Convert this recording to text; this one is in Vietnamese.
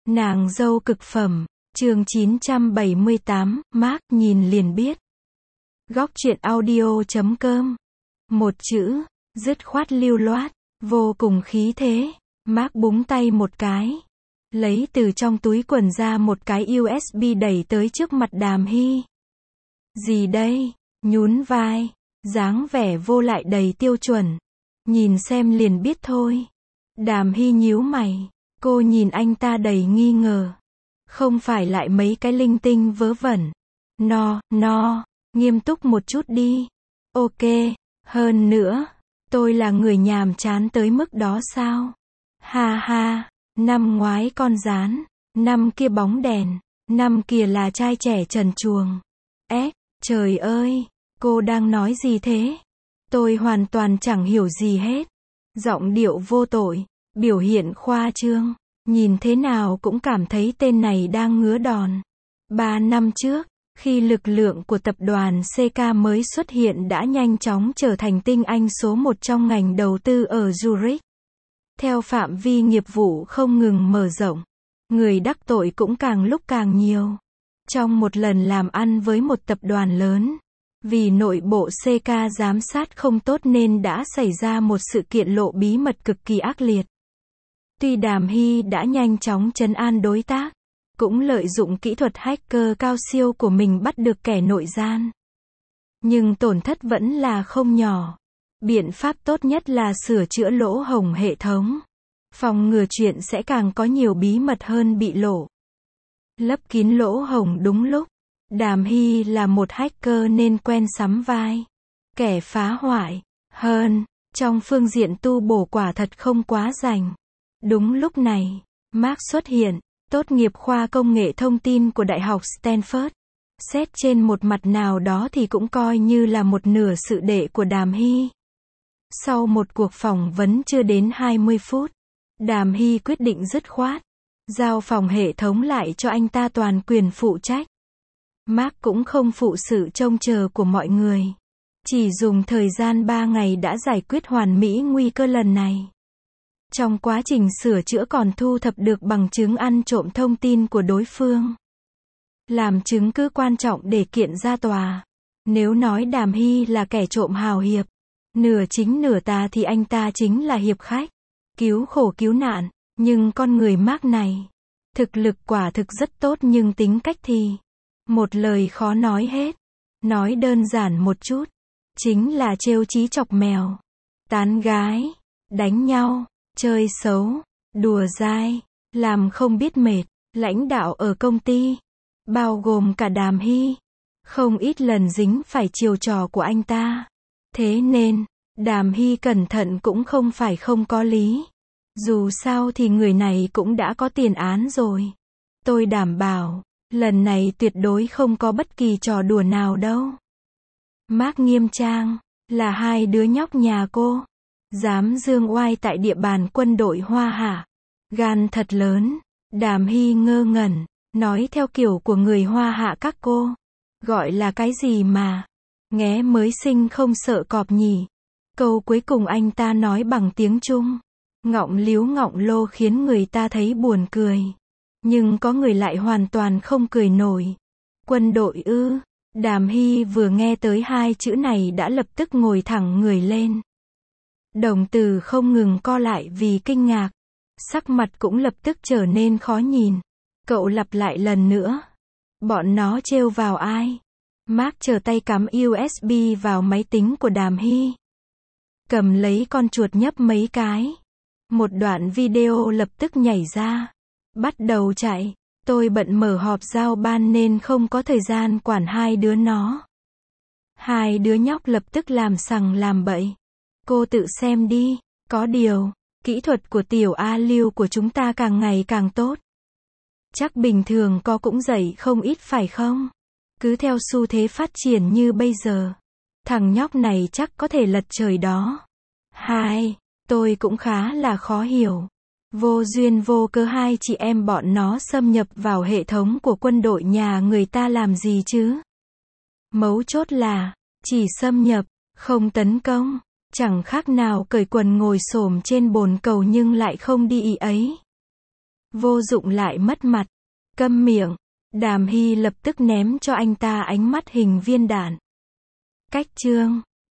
Nàng dâu cực phẩm, chương 978, Mark nhìn liền biết. Góc truyện audio.com. Một chữ, dứt khoát lưu loát, vô cùng khí thế. Mark búng tay một cái, lấy từ trong túi quần ra một cái USB đẩy tới trước mặt Đàm Hy. Gì đây? Nhún vai, dáng vẻ vô lại đầy tiêu chuẩn. Nhìn xem liền biết thôi. Đàm Hy nhíu mày. Cô nhìn anh ta đầy nghi ngờ. Không phải lại mấy cái linh tinh vớ vẩn. No, nghiêm túc một chút đi. Ok, hơn nữa, tôi là người nhàm chán tới mức đó sao? Ha ha, năm ngoái con rán, năm kia bóng đèn, năm kia là trai trẻ trần truồng. Trời ơi, cô đang nói gì thế? Tôi hoàn toàn chẳng hiểu gì hết. Giọng điệu vô tội, biểu hiện khoa trương, nhìn thế nào cũng cảm thấy tên này đang ngứa đòn. 3 năm trước, khi lực lượng của tập đoàn CK mới xuất hiện đã nhanh chóng trở thành tinh anh số 1 trong ngành đầu tư ở Zurich. Theo phạm vi nghiệp vụ không ngừng mở rộng, người đắc tội cũng càng lúc càng nhiều. Trong một lần làm ăn với một tập đoàn lớn, vì nội bộ CK giám sát không tốt nên đã xảy ra một sự kiện lộ bí mật cực kỳ ác liệt. Tuy Đàm Hy đã nhanh chóng trấn an đối tác, cũng lợi dụng kỹ thuật hacker cao siêu của mình bắt được kẻ nội gian. Nhưng tổn thất vẫn là không nhỏ. Biện pháp tốt nhất là sửa chữa lỗ hổng hệ thống. Phòng ngừa chuyện sẽ càng có nhiều bí mật hơn bị lộ. Lấp kín lỗ hổng đúng lúc. Đàm Hy là một hacker nên quen sắm vai kẻ phá hoại. Hơn, trong phương diện tu bổ quả thật không quá rành. Đúng lúc này, Mark xuất hiện, tốt nghiệp khoa công nghệ thông tin của Đại học Stanford. Xét trên một mặt nào đó thì cũng coi như là một nửa sự đệ của Đàm Hy. Sau một cuộc phỏng vấn chưa đến 20 phút, Đàm Hy quyết định dứt khoát, giao phòng hệ thống lại cho anh ta toàn quyền phụ trách. Mark cũng không phụ sự trông chờ của mọi người. Chỉ dùng thời gian 3 ngày đã giải quyết hoàn mỹ nguy cơ lần này. Trong quá trình sửa chữa còn thu thập được bằng chứng ăn trộm thông tin của đối phương. Làm chứng cứ quan trọng để kiện ra tòa. Nếu nói Đàm Hy là kẻ trộm hào hiệp, nửa chính nửa tà thì anh ta chính là hiệp khách. Cứu khổ cứu nạn, nhưng con người Mark này, thực lực quả thực rất tốt nhưng tính cách thì một lời khó nói hết. Nói đơn giản một chút, chính là trêu chí chọc mèo, tán gái, đánh nhau, chơi xấu, đùa dai, làm không biết mệt. Lãnh đạo ở công ty, bao gồm cả Đàm Hy, không ít lần dính phải chiêu trò của anh ta. Thế nên, Đàm Hy cẩn thận cũng không phải không có lý. Dù sao thì người này cũng đã có tiền án rồi. Tôi đảm bảo, lần này tuyệt đối không có bất kỳ trò đùa nào đâu. Mark nghiêm trang, là hai đứa nhóc nhà cô. Dám dương oai tại địa bàn quân đội Hoa hả? Gan thật lớn. Đàm Hy ngơ ngẩn, nói theo kiểu của người Hoa hạ các cô. Gọi là cái gì mà? Nghé mới sinh không sợ cọp nhỉ? Câu cuối cùng anh ta nói bằng tiếng Trung. Ngọng líu ngọng lô khiến người ta thấy buồn cười. Nhưng có người lại hoàn toàn không cười nổi. Quân đội ư? Đàm Hy vừa nghe tới hai chữ này đã lập tức ngồi thẳng người lên. Đồng tử không ngừng co lại vì kinh ngạc. Sắc mặt cũng lập tức trở nên khó nhìn. Cậu lặp lại lần nữa. Bọn nó trêu vào ai? Mark chờ tay cắm USB vào máy tính của Đàm Hy. Cầm lấy con chuột nhấp mấy cái. Một đoạn video lập tức nhảy ra. Bắt đầu chạy. Tôi bận mở họp giao ban nên không có thời gian quản hai đứa nó. Hai đứa nhóc lập tức làm sằng làm bậy. Cô tự xem đi. Có điều, kỹ thuật của tiểu A Lưu của chúng ta càng ngày càng tốt. Chắc bình thường có cũng dậy không ít phải không? Cứ theo xu thế phát triển như bây giờ, thằng nhóc này chắc có thể lật trời đó. Hai, tôi cũng khá là khó hiểu. Vô duyên vô cớ hai chị em bọn nó xâm nhập vào hệ thống của quân đội nhà người ta làm gì chứ? Mấu chốt là, chỉ xâm nhập, không tấn công. Chẳng khác nào cởi quần ngồi xổm trên bồn cầu nhưng lại không đi ý ấy. Vô dụng lại mất mặt. Câm miệng. Đàm Hy lập tức ném cho anh ta ánh mắt hình viên đạn. Cách chương